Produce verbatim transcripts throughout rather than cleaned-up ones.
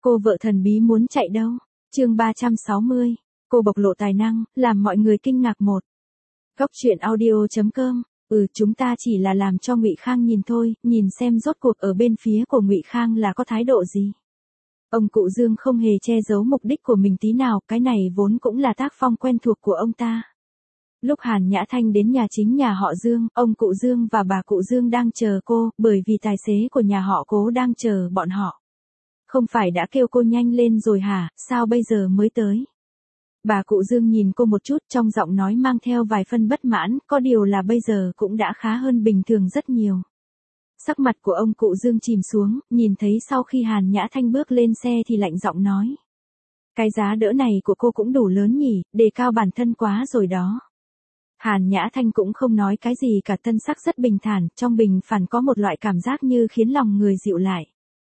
Cô vợ thần bí muốn chạy đâu? Chương ba trăm sáu mươi. Cô bộc lộ tài năng, làm mọi người kinh ngạc một. Góc truyện audio chấm com. Ừ, chúng ta chỉ là làm cho Ngụy Khang nhìn thôi, nhìn xem rốt cuộc ở bên phía của Ngụy Khang là có thái độ gì. Ông cụ Dương không hề che giấu mục đích của mình tí nào, cái này vốn cũng là tác phong quen thuộc của ông ta. Lúc Hàn Nhã Thanh đến nhà chính nhà họ Dương, ông cụ Dương và bà cụ Dương đang chờ cô, bởi vì tài xế của nhà họ Cố đang chờ bọn họ. Không phải đã kêu cô nhanh lên rồi hả, sao bây giờ mới tới? Bà cụ Dương nhìn cô một chút, trong giọng nói mang theo vài phân bất mãn, có điều là bây giờ cũng đã khá hơn bình thường rất nhiều. Sắc mặt của ông cụ Dương chìm xuống, nhìn thấy sau khi Hàn Nhã Thanh bước lên xe thì lạnh giọng nói. Cái giá đỡ này của cô cũng đủ lớn nhỉ, đề cao bản thân quá rồi đó. Hàn Nhã Thanh cũng không nói cái gì cả, thân sắc rất bình thản, trong bình phản có một loại cảm giác như khiến lòng người dịu lại.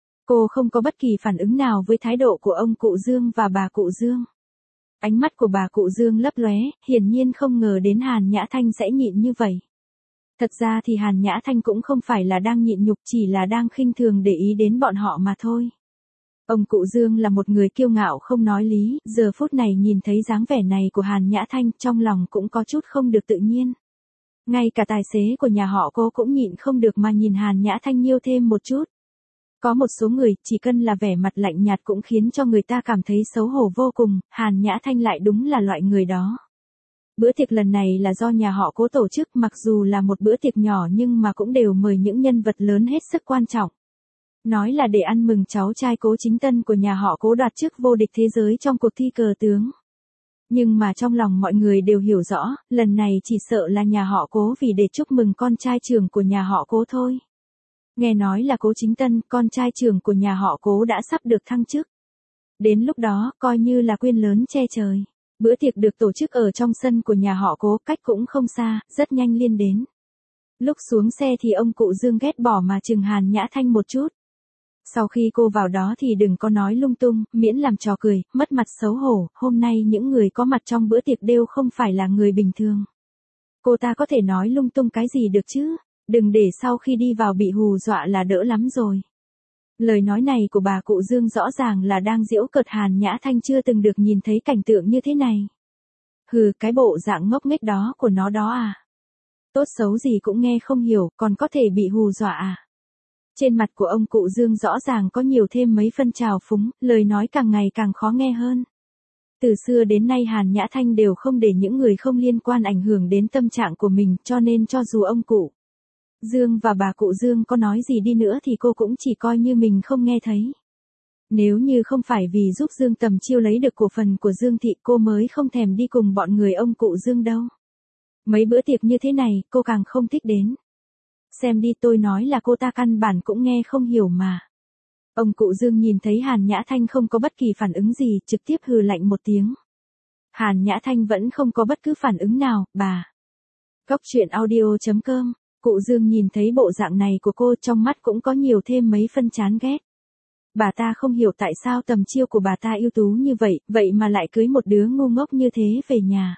Cô không có bất kỳ phản ứng nào với thái độ của ông cụ Dương và bà cụ Dương. Ánh mắt của bà cụ Dương lấp lóe, hiển nhiên không ngờ đến Hàn Nhã Thanh sẽ nhịn như vậy. Thật ra thì Hàn Nhã Thanh cũng không phải là đang nhịn nhục, chỉ là đang khinh thường để ý đến bọn họ mà thôi. Ông cụ Dương là một người kiêu ngạo không nói lý, giờ phút này nhìn thấy dáng vẻ này của Hàn Nhã Thanh, trong lòng cũng có chút không được tự nhiên. Ngay cả tài xế của nhà họ Cố cũng nhịn không được mà nhìn Hàn Nhã Thanh nhiều thêm một chút. Có một số người, chỉ cần là vẻ mặt lạnh nhạt cũng khiến cho người ta cảm thấy xấu hổ vô cùng, Hàn Nhã Thanh lại đúng là loại người đó. Bữa tiệc lần này là do nhà họ Cố tổ chức, mặc dù là một bữa tiệc nhỏ nhưng mà cũng đều mời những nhân vật lớn hết sức quan trọng. Nói là để ăn mừng cháu trai Cố Chính Tân của nhà họ Cố đoạt chức vô địch thế giới trong cuộc thi cờ tướng. Nhưng mà trong lòng mọi người đều hiểu rõ, lần này chỉ sợ là nhà họ Cố vì để chúc mừng con trai trưởng của nhà họ Cố thôi. Nghe nói là Cố Chính Tân, con trai trưởng của nhà họ Cố đã sắp được thăng chức. Đến lúc đó, coi như là quyên lớn che trời. Bữa tiệc được tổ chức ở trong sân của nhà họ Cố, cách cũng không xa, rất nhanh liên đến. Lúc xuống xe thì ông cụ Dương ghét bỏ mà chừng Hàn Nhã Thanh một chút. Sau khi cô vào đó thì đừng có nói lung tung, miễn làm trò cười, mất mặt xấu hổ, hôm nay những người có mặt trong bữa tiệc đều không phải là người bình thường. Cô ta có thể nói lung tung cái gì được chứ, đừng để sau khi đi vào bị hù dọa là đỡ lắm rồi. Lời nói này của bà cụ Dương rõ ràng là đang giễu cợt Hàn Nhã Thanh chưa từng được nhìn thấy cảnh tượng như thế này. Hừ, cái bộ dạng ngốc nghếch đó của nó đó à. Tốt xấu gì cũng nghe không hiểu, còn có thể bị hù dọa à. Trên mặt của ông cụ Dương rõ ràng có nhiều thêm mấy phân trào phúng, lời nói càng ngày càng khó nghe hơn. Từ xưa đến nay Hàn Nhã Thanh đều không để những người không liên quan ảnh hưởng đến tâm trạng của mình, cho nên cho dù ông cụ Dương và bà cụ Dương có nói gì đi nữa thì cô cũng chỉ coi như mình không nghe thấy. Nếu như không phải vì giúp Dương Tầm Chiêu lấy được cổ phần của Dương Thị, cô mới không thèm đi cùng bọn người ông cụ Dương đâu. Mấy bữa tiệc như thế này, cô càng không thích đến. Xem đi, tôi nói là cô ta căn bản cũng nghe không hiểu mà. Ông cụ Dương nhìn thấy Hàn Nhã Thanh không có bất kỳ phản ứng gì, trực tiếp hừ lạnh một tiếng. Hàn Nhã Thanh vẫn không có bất cứ phản ứng nào, bà. Góc truyện audio chấm com. Cụ Dương nhìn thấy bộ dạng này của cô, trong mắt cũng có nhiều thêm mấy phân chán ghét. Bà ta không hiểu tại sao Tầm Chiêu của bà ta ưu tú như vậy, vậy mà lại cưới một đứa ngu ngốc như thế về nhà.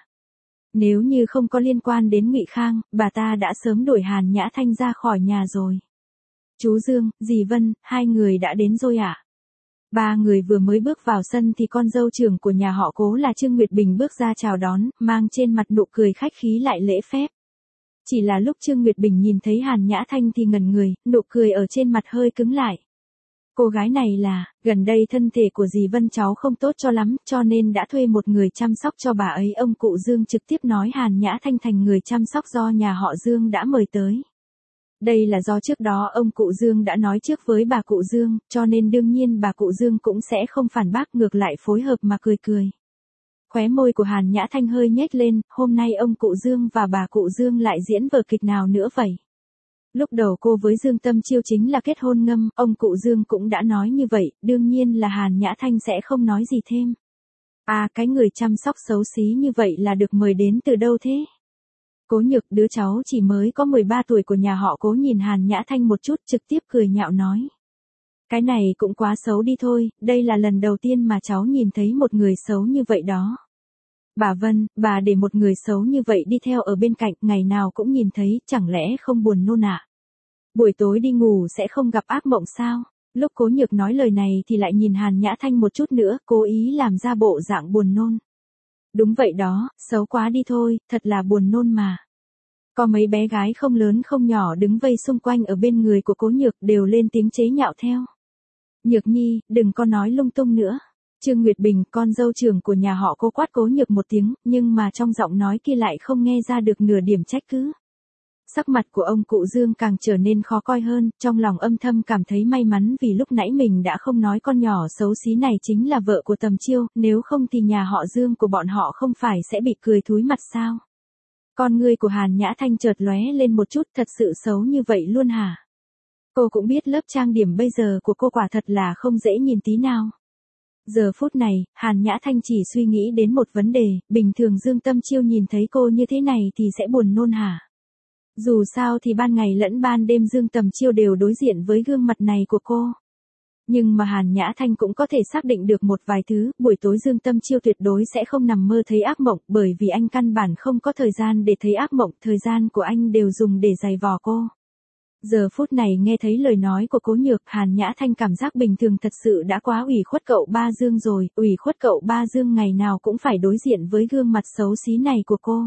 Nếu như không có liên quan đến Ngụy Khang, bà ta đã sớm đuổi Hàn Nhã Thanh ra khỏi nhà rồi. Chú Dương, dì Vân, hai người đã đến rồi ạ. À? Ba người vừa mới bước vào sân thì con dâu trưởng của nhà họ Cố là Trương Nguyệt Bình bước ra chào đón, mang trên mặt nụ cười khách khí lại lễ phép. Chỉ là lúc Trương Nguyệt Bình nhìn thấy Hàn Nhã Thanh thì ngẩn người, nụ cười ở trên mặt hơi cứng lại. Cô gái này là, gần đây thân thể của dì Vân cháu không tốt cho lắm, cho nên đã thuê một người chăm sóc cho bà ấy. Ông cụ Dương trực tiếp nói Hàn Nhã Thanh thành người chăm sóc do nhà họ Dương đã mời tới. Đây là do trước đó ông cụ Dương đã nói trước với bà cụ Dương, cho nên đương nhiên bà cụ Dương cũng sẽ không phản bác, ngược lại phối hợp mà cười cười. Khóe môi của Hàn Nhã Thanh hơi nhếch lên, hôm nay ông cụ Dương và bà cụ Dương lại diễn vở kịch nào nữa vậy? Lúc đầu cô với Dương Tâm Chiêu chính là kết hôn ngâm, ông cụ Dương cũng đã nói như vậy, đương nhiên là Hàn Nhã Thanh sẽ không nói gì thêm. À, cái người chăm sóc xấu xí như vậy là được mời đến từ đâu thế? Cố Nhược, đứa cháu chỉ mới có mười ba tuổi của nhà họ Cố, nhìn Hàn Nhã Thanh một chút, trực tiếp cười nhạo nói. Cái này cũng quá xấu đi thôi, đây là lần đầu tiên mà cháu nhìn thấy một người xấu như vậy đó. Bà Vân, bà để một người xấu như vậy đi theo ở bên cạnh, ngày nào cũng nhìn thấy, chẳng lẽ không buồn nôn ạ? À? Buổi tối đi ngủ sẽ không gặp ác mộng sao? Lúc Cố Nhược nói lời này thì lại nhìn Hàn Nhã Thanh một chút nữa, cố ý làm ra bộ dạng buồn nôn. Đúng vậy đó, xấu quá đi thôi, thật là buồn nôn mà. Có mấy bé gái không lớn không nhỏ đứng vây xung quanh ở bên người của Cố Nhược đều lên tiếng chế nhạo theo. Nhược Nhi, đừng có nói lung tung nữa. Trương Nguyệt Bình, con dâu trưởng của nhà họ Cố, quát Cố Nhược một tiếng, nhưng mà trong giọng nói kia lại không nghe ra được nửa điểm trách cứ. Sắc mặt của ông cụ Dương càng trở nên khó coi hơn, trong lòng âm thầm cảm thấy may mắn vì lúc nãy mình đã không nói con nhỏ xấu xí này chính là vợ của Tầm Chiêu, nếu không thì nhà họ Dương của bọn họ không phải sẽ bị cười thúi mặt sao. Con ngươi của Hàn Nhã Thanh chợt lóe lên một chút, thật sự xấu như vậy luôn hả? Cô cũng biết lớp trang điểm bây giờ của cô quả thật là không dễ nhìn tí nào. Giờ phút này, Hàn Nhã Thanh chỉ suy nghĩ đến một vấn đề, bình thường Dương Tâm Chiêu nhìn thấy cô như thế này thì sẽ buồn nôn hả? Dù sao thì ban ngày lẫn ban đêm Dương Tầm Chiêu đều đối diện với gương mặt này của cô. Nhưng mà Hàn Nhã Thanh cũng có thể xác định được một vài thứ, buổi tối Dương Tâm Chiêu tuyệt đối sẽ không nằm mơ thấy ác mộng, bởi vì anh căn bản không có thời gian để thấy ác mộng, thời gian của anh đều dùng để giày vò cô. Giờ phút này nghe thấy lời nói của Cố Nhược, Hàn Nhã Thanh cảm giác bình thường thật sự đã quá ủy khuất cậu ba Dương rồi, ủy khuất cậu ba Dương ngày nào cũng phải đối diện với gương mặt xấu xí này của cô.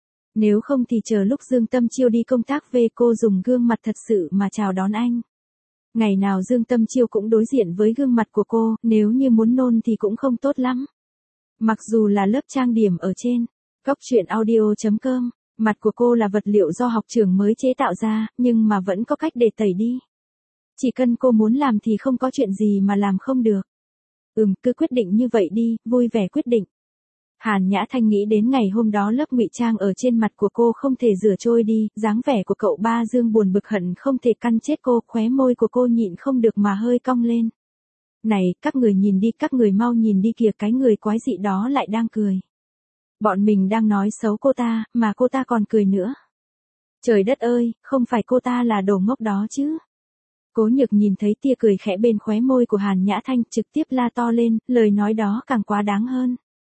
Nếu không thì chờ lúc Dương Tâm Chiêu đi công tác về cô dùng gương mặt thật sự mà chào đón anh. Ngày nào Dương Tâm Chiêu cũng đối diện với gương mặt của cô, nếu như muốn nôn thì cũng không tốt lắm. Mặc dù là lớp trang điểm ở trên góc truyện audio chấm com, mặt của cô là vật liệu do học trưởng mới chế tạo ra, nhưng mà vẫn có cách để tẩy đi. Chỉ cần cô muốn làm thì không có chuyện gì mà làm không được. Ừm, cứ quyết định như vậy đi, vui vẻ quyết định. Hàn Nhã Thanh nghĩ đến ngày hôm đó lớp ngụy trang ở trên mặt của cô không thể rửa trôi đi, dáng vẻ của cậu ba Dương buồn bực hận không thể căn chết cô, khóe môi của cô nhịn không được mà hơi cong lên. Này, các người nhìn đi, các người mau nhìn đi kìa, cái người quái dị đó lại đang cười. Bọn mình đang nói xấu cô ta, mà cô ta còn cười nữa. Trời đất ơi, không phải cô ta là đồ ngốc đó chứ. Cố Nhược nhìn thấy tia cười khẽ bên khóe môi của Hàn Nhã Thanh, trực tiếp la to lên, lời nói đó càng quá đáng hơn.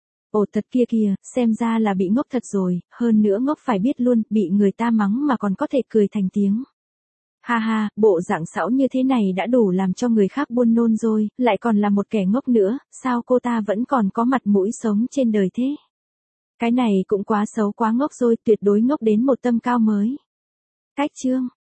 Ồ thật kia kìa, xem ra là bị ngốc thật rồi, hơn nữa ngốc phải biết luôn, bị người ta mắng mà còn có thể cười thành tiếng. Ha ha, bộ dạng xảo như thế này đã đủ làm cho người khác buồn nôn rồi, lại còn là một kẻ ngốc nữa, sao cô ta vẫn còn có mặt mũi sống trên đời thế? Cái này cũng quá xấu quá ngốc rồi, tuyệt đối ngốc đến một tầm cao mới. Cách chương